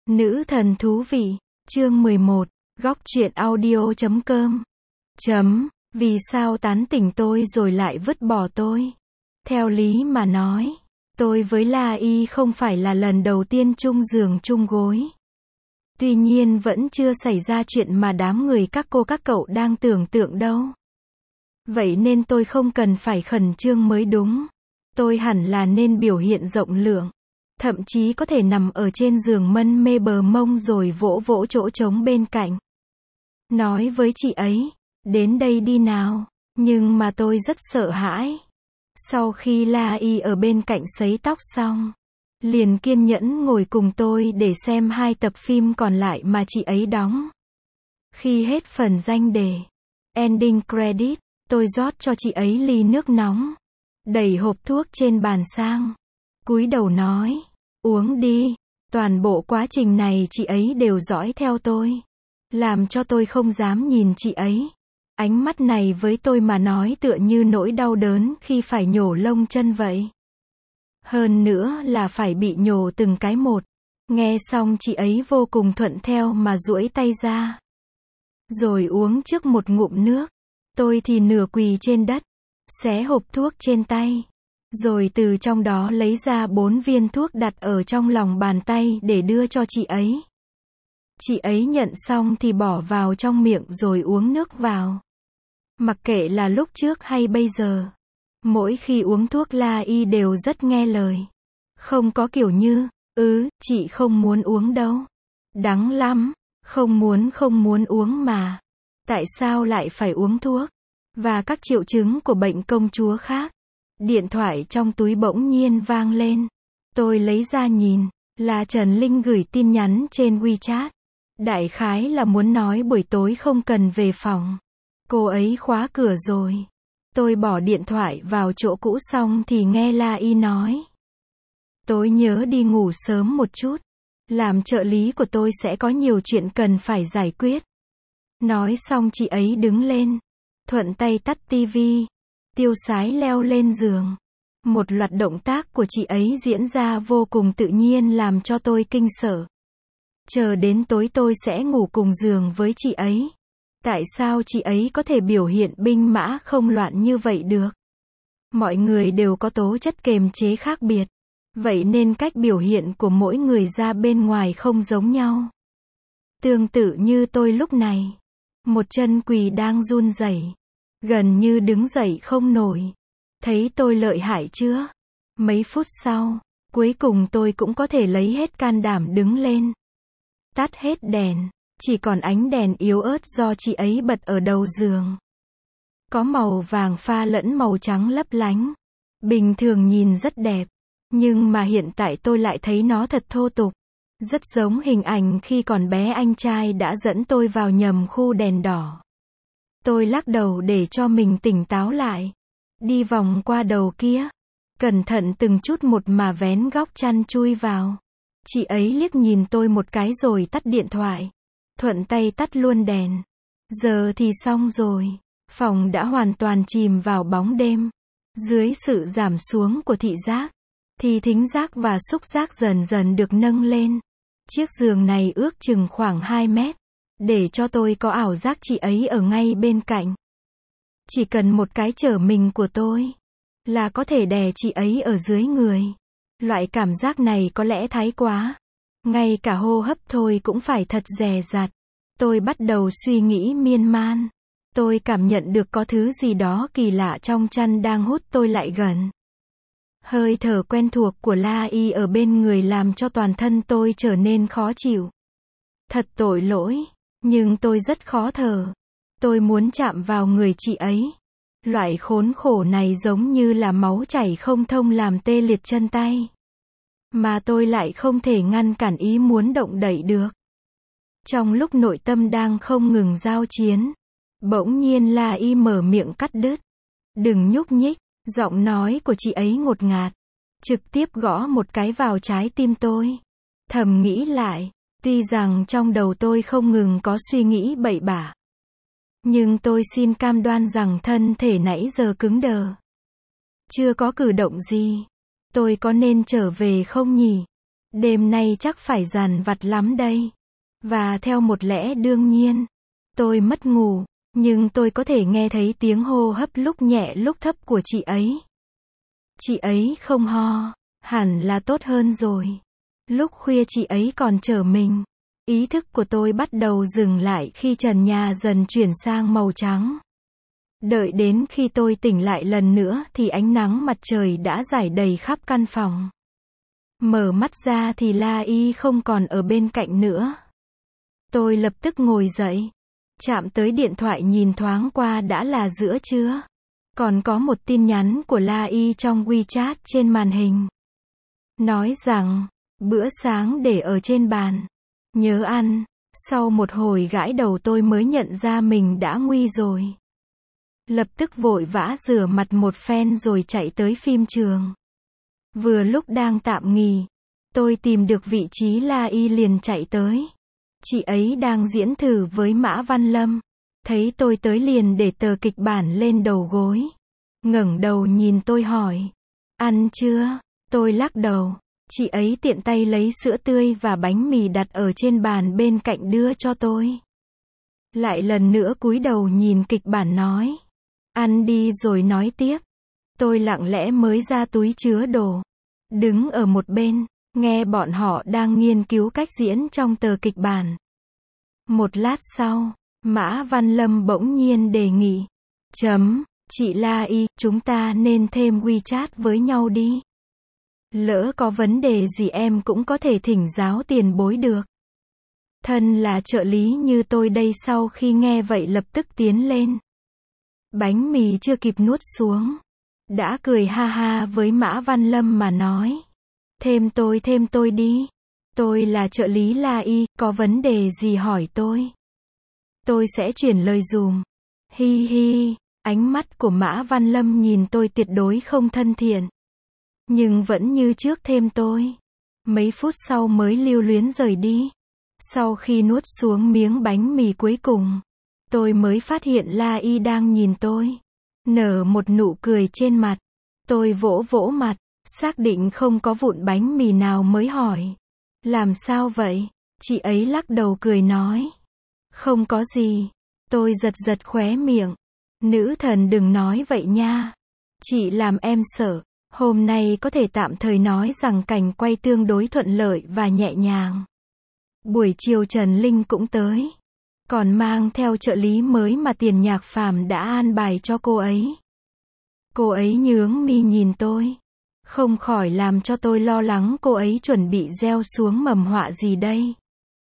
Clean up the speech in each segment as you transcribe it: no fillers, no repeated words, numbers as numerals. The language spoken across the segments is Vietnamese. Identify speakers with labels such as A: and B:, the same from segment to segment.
A: Nữ thần thú vị, chương 11, góc truyện audio.com. Vì sao tán tỉnh tôi rồi lại vứt bỏ tôi? Theo lý mà nói, tôi với La Y không phải là lần đầu tiên chung giường chung gối. Tuy nhiên vẫn chưa xảy ra chuyện mà đám người các cô các cậu đang tưởng tượng đâu. Vậy nên tôi không cần phải khẩn trương mới đúng. Tôi hẳn là nên biểu hiện rộng lượng. Thậm chí có thể nằm ở trên giường mân mê bờ mông rồi vỗ vỗ chỗ trống bên cạnh. Nói với chị ấy, đến đây đi nào. Nhưng mà tôi rất sợ hãi. Sau khi La Y ở bên cạnh sấy tóc xong, liền kiên nhẫn ngồi cùng tôi để xem 2 tập phim còn lại mà chị ấy đóng. Khi hết phần danh đề, ending credit, tôi rót cho chị ấy ly nước nóng, đẩy hộp thuốc trên bàn sang, cúi đầu nói, uống đi. Toàn bộ quá trình này chị ấy đều dõi theo tôi, làm cho tôi không dám nhìn chị ấy. Ánh mắt này với tôi mà nói tựa như nỗi đau đớn khi phải nhổ lông chân vậy. Hơn nữa là phải bị nhổ từng cái một. Nghe xong chị ấy vô cùng thuận theo mà duỗi tay ra, rồi uống trước một ngụm nước. Tôi thì nửa quỳ trên đất, xé hộp thuốc trên tay, rồi từ trong đó lấy ra 4 viên thuốc đặt ở trong lòng bàn tay để đưa cho chị ấy. Chị ấy nhận xong thì bỏ vào trong miệng rồi uống nước vào. Mặc kệ là lúc trước hay bây giờ, mỗi khi uống thuốc La Y đều rất nghe lời. Không có kiểu như, chị không muốn uống đâu. Đắng lắm, không muốn uống mà. Tại sao lại phải uống thuốc? Và các triệu chứng của bệnh công chúa khác. Điện thoại trong túi bỗng nhiên vang lên. Tôi lấy ra nhìn, là Trần Linh gửi tin nhắn trên WeChat. Đại khái là muốn nói buổi tối không cần về phòng. Cô ấy khóa cửa rồi. Tôi bỏ điện thoại vào chỗ cũ xong thì nghe La Y nói. Tối nhớ đi ngủ sớm một chút. Làm trợ lý của tôi sẽ có nhiều chuyện cần phải giải quyết. Nói xong chị ấy đứng lên, thuận tay tắt tivi, tiêu sái leo lên giường. Một loạt động tác của chị ấy diễn ra vô cùng tự nhiên làm cho tôi kinh sợ. Chờ đến tối tôi sẽ ngủ cùng giường với chị ấy. Tại sao chị ấy có thể biểu hiện binh mã không loạn như vậy được? Mọi người đều có tố chất kiềm chế khác biệt. Vậy nên cách biểu hiện của mỗi người ra bên ngoài không giống nhau. Tương tự như tôi lúc này. Một chân quỳ đang run rẩy, gần như đứng dậy không nổi. Thấy tôi lợi hại chưa? Mấy phút sau, cuối cùng tôi cũng có thể lấy hết can đảm đứng lên. Tắt hết đèn, chỉ còn ánh đèn yếu ớt do chị ấy bật ở đầu giường. Có màu vàng pha lẫn màu trắng lấp lánh. Bình thường nhìn rất đẹp, nhưng mà hiện tại tôi lại thấy nó thật thô tục. Rất giống hình ảnh khi còn bé anh trai đã dẫn tôi vào nhầm khu đèn đỏ. Tôi lắc đầu để cho mình tỉnh táo lại. Đi vòng qua đầu kia. Cẩn thận từng chút một mà vén góc chăn chui vào. Chị ấy liếc nhìn tôi một cái rồi tắt điện thoại. Thuận tay tắt luôn đèn. Giờ thì xong rồi. Phòng đã hoàn toàn chìm vào bóng đêm. Dưới sự giảm xuống của thị giác, thì thính giác và xúc giác dần dần được nâng lên. Chiếc giường này ước chừng khoảng 2 mét, để cho tôi có ảo giác chị ấy ở ngay bên cạnh. Chỉ cần một cái trở mình của tôi, là có thể đè chị ấy ở dưới người. Loại cảm giác này có lẽ thái quá. Ngay cả hô hấp thôi cũng phải thật dè dặt. Tôi bắt đầu suy nghĩ miên man. Tôi cảm nhận được có thứ gì đó kỳ lạ trong chăn đang hút tôi lại gần. Hơi thở quen thuộc của La Y ở bên người làm cho toàn thân tôi trở nên khó chịu. Thật tội lỗi, nhưng tôi rất khó thở. Tôi muốn chạm vào người chị ấy. Loại khốn khổ này giống như là máu chảy không thông làm tê liệt chân tay. Mà tôi lại không thể ngăn cản ý muốn động đậy được. Trong lúc nội tâm đang không ngừng giao chiến, bỗng nhiên La Y mở miệng cắt đứt. Đừng nhúc nhích. Giọng nói của chị ấy ngột ngạt, trực tiếp gõ một cái vào trái tim tôi. Thầm nghĩ lại, tuy rằng trong đầu tôi không ngừng có suy nghĩ bậy bạ, nhưng tôi xin cam đoan rằng thân thể nãy giờ cứng đờ. Chưa có cử động gì. Tôi có nên trở về không nhỉ? Đêm nay chắc phải dằn vặt lắm đây. Và theo một lẽ đương nhiên, tôi mất ngủ, nhưng tôi có thể nghe thấy tiếng hô hấp lúc nhẹ lúc thấp của chị ấy. Chị ấy không ho, hẳn là tốt hơn rồi. Lúc khuya chị ấy còn chở mình. Ý thức của tôi bắt đầu dừng lại khi trần nhà dần chuyển sang màu trắng. Đợi đến khi tôi tỉnh lại lần nữa thì ánh nắng mặt trời đã rải đầy khắp căn phòng. Mở mắt ra thì La Y không còn ở bên cạnh nữa. Tôi lập tức ngồi dậy. Chạm tới điện thoại nhìn thoáng qua đã là giữa trưa. Còn có một tin nhắn của La Y trong WeChat trên màn hình. Nói rằng, bữa sáng để ở trên bàn. Nhớ ăn. Sau một hồi gãi đầu tôi mới nhận ra mình đã nguy rồi. Lập tức vội vã rửa mặt một phen rồi chạy tới phim trường. Vừa lúc đang tạm nghỉ, tôi tìm được vị trí La Y liền chạy tới. Chị ấy đang diễn thử với Mã Văn Lâm. Thấy tôi tới liền để tờ kịch bản lên đầu gối. Ngẩng đầu nhìn tôi hỏi. Ăn chưa? Tôi lắc đầu. Chị ấy tiện tay lấy sữa tươi và bánh mì đặt ở trên bàn bên cạnh đưa cho tôi. Lại lần nữa cúi đầu nhìn kịch bản nói. Ăn đi rồi nói tiếp. Tôi lặng lẽ mới ra túi chứa đồ. Đứng ở một bên, nghe bọn họ đang nghiên cứu cách diễn trong tờ kịch bản. Một lát sau, Mã Văn Lâm bỗng nhiên đề nghị. Chị La Y, chúng ta nên thêm WeChat với nhau đi. Lỡ có vấn đề gì em cũng có thể thỉnh giáo tiền bối được. Thân là trợ lý như tôi đây sau khi nghe vậy lập tức tiến lên. Bánh mì chưa kịp nuốt xuống. Đã cười ha ha với Mã Văn Lâm mà nói. Thêm tôi đi. Tôi là trợ lý La Y, có vấn đề gì hỏi tôi. Tôi sẽ chuyển lời dùm. Hi hi, ánh mắt của Mã Văn Lâm nhìn tôi tuyệt đối không thân thiện. Nhưng vẫn như trước thêm tôi. Mấy phút sau mới lưu luyến rời đi. Sau khi nuốt xuống miếng bánh mì cuối cùng, tôi mới phát hiện La Y đang nhìn tôi. Nở một nụ cười trên mặt. Tôi vỗ vỗ mặt, xác định không có vụn bánh mì nào mới hỏi. Làm sao vậy? Chị ấy lắc đầu cười nói. Không có gì. Tôi giật giật khóe miệng. Nữ thần đừng nói vậy nha. Chị làm em sợ. Hôm nay có thể tạm thời nói rằng cảnh quay tương đối thuận lợi và nhẹ nhàng. Buổi chiều Trần Linh cũng tới. Còn mang theo trợ lý mới mà Tiền Nhạc Phàm đã an bài cho cô ấy. Cô ấy nhướng mi nhìn tôi. Không khỏi làm cho tôi lo lắng cô ấy chuẩn bị gieo xuống mầm họa gì đây.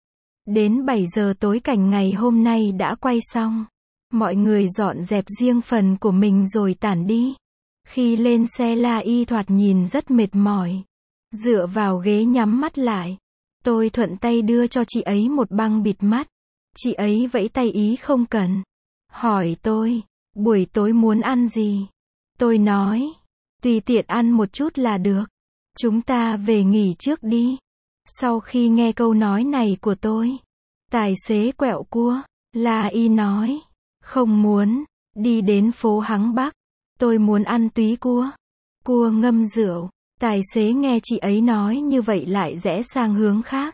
A: Đến 7 giờ tối cảnh ngày hôm nay đã quay xong. Mọi người dọn dẹp riêng phần của mình rồi tản đi. Khi lên xe La Y thoạt nhìn rất mệt mỏi. Dựa vào ghế nhắm mắt lại. Tôi thuận tay đưa cho chị ấy một băng bịt mắt. Chị ấy vẫy tay ý không cần. Hỏi tôi, buổi tối muốn ăn gì? Tôi nói, tùy tiện ăn một chút là được. Chúng ta về nghỉ trước đi. Sau khi nghe câu nói này của tôi, tài xế quẹo cua. La Y nói, không muốn, đi đến phố Hắng Bắc. Tôi muốn ăn túy cua. Cua ngâm rượu. Tài xế nghe chị ấy nói như vậy lại rẽ sang hướng khác.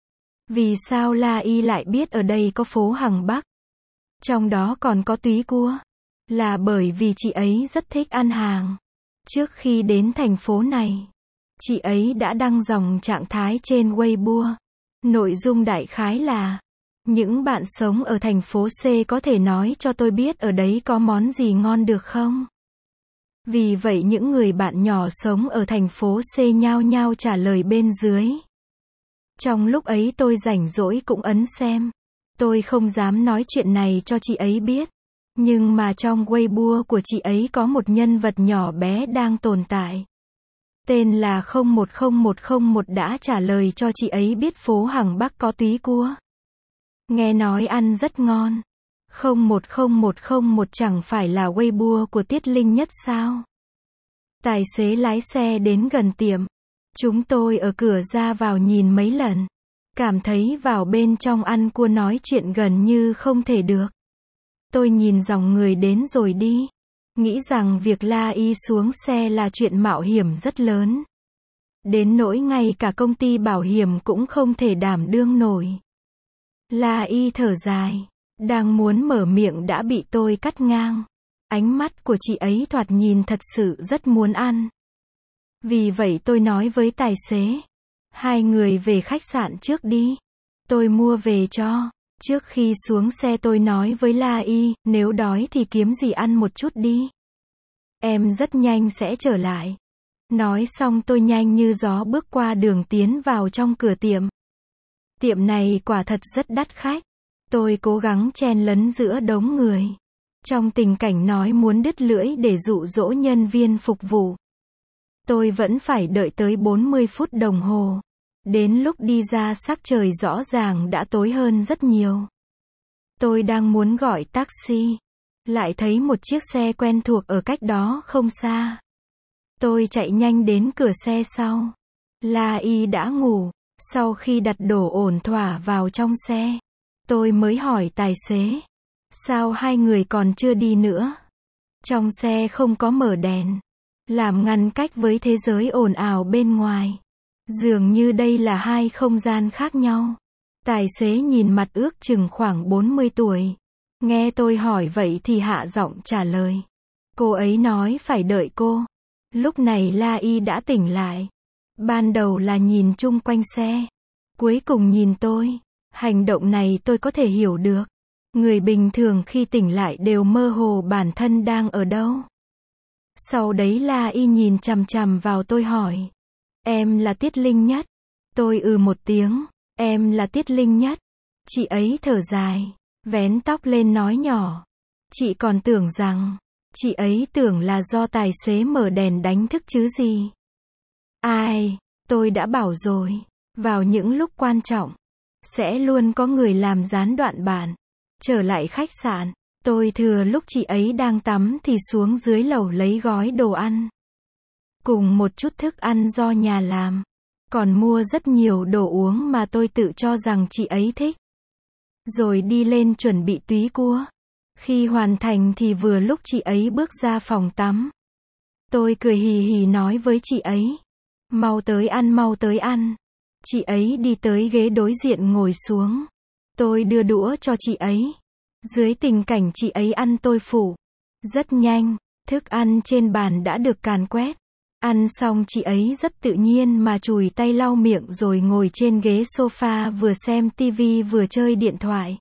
A: Vì sao La Y lại biết ở đây có phố Hằng Bắc? Trong đó còn có túy cua. Là bởi vì chị ấy rất thích ăn hàng. Trước khi đến thành phố này, chị ấy đã đăng dòng trạng thái trên Weibo. Nội dung đại khái là, những bạn sống ở thành phố C có thể nói cho tôi biết ở đấy có món gì ngon được không? Vì vậy những người bạn nhỏ sống ở thành phố C nhao nhao trả lời bên dưới. Trong lúc ấy tôi rảnh rỗi cũng ấn xem. Tôi không dám nói chuyện này cho chị ấy biết. Nhưng mà trong Weibo của chị ấy có một nhân vật nhỏ bé đang tồn tại. Tên là 010101 đã trả lời cho chị ấy biết phố Hằng Bắc có túy cua. Nghe nói ăn rất ngon. 010101 chẳng phải là Weibo của Tiết Linh Nhất sao? Tài xế lái xe đến gần tiệm. Chúng tôi ở cửa ra vào nhìn mấy lần. Cảm thấy vào bên trong ăn cua nói chuyện gần như không thể được. Tôi nhìn dòng người đến rồi đi. Nghĩ rằng việc La Y xuống xe là chuyện mạo hiểm rất lớn. Đến nỗi ngay cả công ty bảo hiểm cũng không thể đảm đương nổi. La Y thở dài. Đang muốn mở miệng đã bị tôi cắt ngang. Ánh mắt của chị ấy thoạt nhìn thật sự rất muốn ăn. Vì vậy tôi nói với tài xế. Hai người về khách sạn trước đi. Tôi mua về cho. Trước khi xuống xe tôi nói với La Y, nếu đói thì kiếm gì ăn một chút đi. Em rất nhanh sẽ trở lại. Nói xong tôi nhanh như gió bước qua đường tiến vào trong cửa tiệm. Tiệm này quả thật rất đắt khách. Tôi cố gắng chen lấn giữa đống người. Trong tình cảnh nói muốn đứt lưỡi để dụ dỗ nhân viên phục vụ. Tôi vẫn phải đợi tới 40 phút đồng hồ. Đến lúc đi ra sắc trời rõ ràng đã tối hơn rất nhiều. Tôi đang muốn gọi taxi. Lại thấy một chiếc xe quen thuộc ở cách đó không xa. Tôi chạy nhanh đến cửa xe sau. La Y đã ngủ. Sau khi đặt đồ ổn thỏa vào trong xe, tôi mới hỏi tài xế. Sao hai người còn chưa đi nữa? Trong xe không có mở đèn. Làm ngăn cách với thế giới ồn ào bên ngoài. Dường như đây là hai không gian khác nhau. Tài xế nhìn mặt ước chừng khoảng 40 tuổi. Nghe tôi hỏi vậy thì hạ giọng trả lời. Cô ấy nói phải đợi cô. Lúc này La Y đã tỉnh lại. Ban đầu là nhìn chung quanh xe. Cuối cùng nhìn tôi. Hành động này tôi có thể hiểu được. Người bình thường khi tỉnh lại đều mơ hồ bản thân đang ở đâu. Sau đấy La Y nhìn chằm chằm vào tôi hỏi. Em là Tiết Linh Nhất. Tôi một tiếng. Em là Tiết Linh Nhất. Chị ấy thở dài. Vén tóc lên nói nhỏ. Chị còn tưởng rằng. Chị ấy tưởng là do tài xế mở đèn đánh thức chứ gì. Ai, tôi đã bảo rồi. Vào những lúc quan trọng. Sẽ luôn có người làm gián đoạn bản. Trở lại khách sạn. Tôi thừa lúc chị ấy đang tắm thì xuống dưới lầu lấy gói đồ ăn. Cùng một chút thức ăn do nhà làm. Còn mua rất nhiều đồ uống mà tôi tự cho rằng chị ấy thích. Rồi đi lên chuẩn bị túy cua. Khi hoàn thành thì vừa lúc chị ấy bước ra phòng tắm. Tôi cười hì hì nói với chị ấy. Mau tới ăn, mau tới ăn. Chị ấy đi tới ghế đối diện ngồi xuống. Tôi đưa đũa cho chị ấy. Dưới tình cảnh chị ấy ăn tôi phụ. Rất nhanh, thức ăn trên bàn đã được càn quét. Ăn xong chị ấy rất tự nhiên mà chùi tay lau miệng rồi ngồi trên ghế sofa vừa xem tivi vừa chơi điện thoại.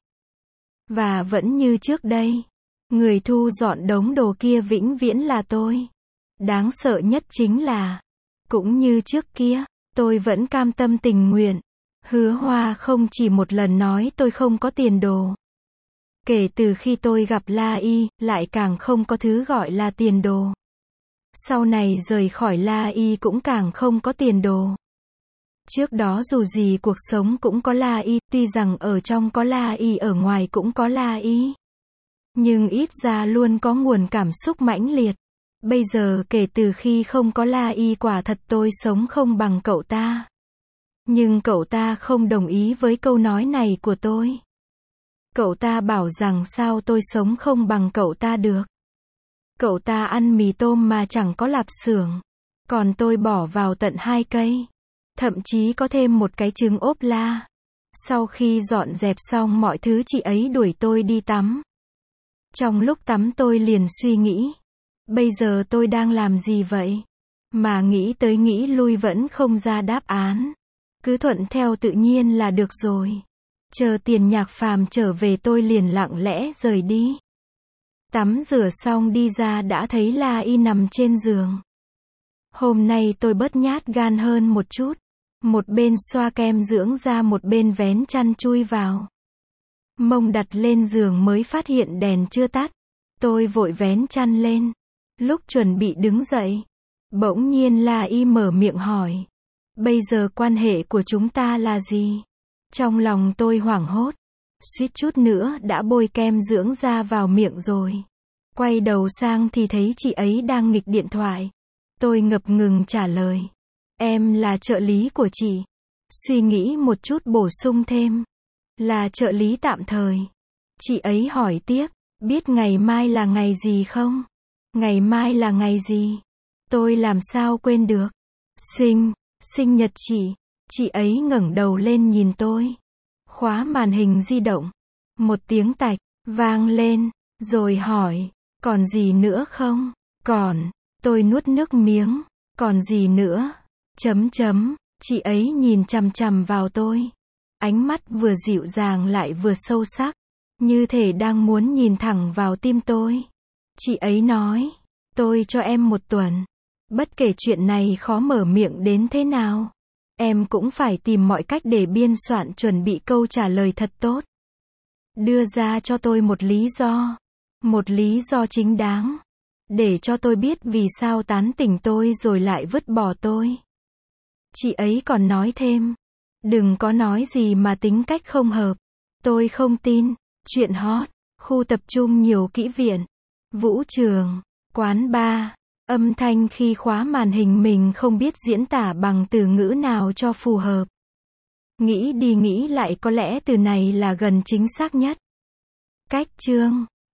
A: Và vẫn như trước đây. Người thu dọn đống đồ kia vĩnh viễn là tôi. Đáng sợ nhất chính là, cũng như trước kia, tôi vẫn cam tâm tình nguyện. Hứa Hoa không chỉ một lần nói tôi không có tiền đồ. Kể từ khi tôi gặp La Y, lại càng không có thứ gọi là tiền đồ. Sau này rời khỏi La Y cũng càng không có tiền đồ. Trước đó dù gì cuộc sống cũng có La Y, tuy rằng ở trong có La Y ở ngoài cũng có La Y. Nhưng ít ra luôn có nguồn cảm xúc mãnh liệt. Bây giờ kể từ khi không có La Y quả thật tôi sống không bằng cậu ta. Nhưng cậu ta không đồng ý với câu nói này của tôi. Cậu ta bảo rằng sao tôi sống không bằng cậu ta được. Cậu ta ăn mì tôm mà chẳng có lạp xưởng. Còn tôi bỏ vào tận 2 cây. Thậm chí có thêm một cái trứng ốp la. Sau khi dọn dẹp xong mọi thứ chị ấy đuổi tôi đi tắm. Trong lúc tắm tôi liền suy nghĩ. Bây giờ tôi đang làm gì vậy? Mà nghĩ tới nghĩ lui vẫn không ra đáp án. Cứ thuận theo tự nhiên là được rồi. Chờ Tiền Nhạc Phàm trở về tôi liền lặng lẽ rời đi. Tắm rửa xong đi ra đã thấy La Y nằm trên giường. Hôm nay tôi bớt nhát gan hơn một chút. Một bên xoa kem dưỡng da một bên vén chăn chui vào. Mông đặt lên giường mới phát hiện đèn chưa tắt. Tôi vội vén chăn lên. Lúc chuẩn bị đứng dậy. Bỗng nhiên La Y mở miệng hỏi. Bây giờ quan hệ của chúng ta là gì? Trong lòng tôi hoảng hốt. Suýt chút nữa đã bôi kem dưỡng da vào miệng rồi. Quay đầu sang thì thấy chị ấy đang nghịch điện thoại. Tôi ngập ngừng trả lời. Em là trợ lý của chị. Suy nghĩ một chút bổ sung thêm. Là trợ lý tạm thời. Chị ấy hỏi tiếp. Biết ngày mai là ngày gì không? Ngày mai là ngày gì? Tôi làm sao quên được. Sinh nhật chị ấy ngẩng đầu lên nhìn tôi. Khóa màn hình di động. Một tiếng tạch, vang lên, rồi hỏi, còn gì nữa không? Còn, tôi nuốt nước miếng, còn gì nữa? Chị ấy nhìn chằm chằm vào tôi. Ánh mắt vừa dịu dàng lại vừa sâu sắc, như thể đang muốn nhìn thẳng vào tim tôi. Chị ấy nói, tôi cho em 1 tuần. Bất kể chuyện này khó mở miệng đến thế nào, em cũng phải tìm mọi cách để biên soạn chuẩn bị câu trả lời thật tốt. Đưa ra cho tôi một lý do chính đáng, để cho tôi biết vì sao tán tỉnh tôi rồi lại vứt bỏ tôi. Chị ấy còn nói thêm, đừng có nói gì mà tính cách không hợp. Tôi không tin. Chuyện hot, khu tập trung nhiều kỹ viện, vũ trường, quán bar, âm thanh khi khóa màn hình mình không biết diễn tả bằng từ ngữ nào cho phù hợp. Nghĩ đi nghĩ lại có lẽ từ này là gần chính xác nhất. Cách chương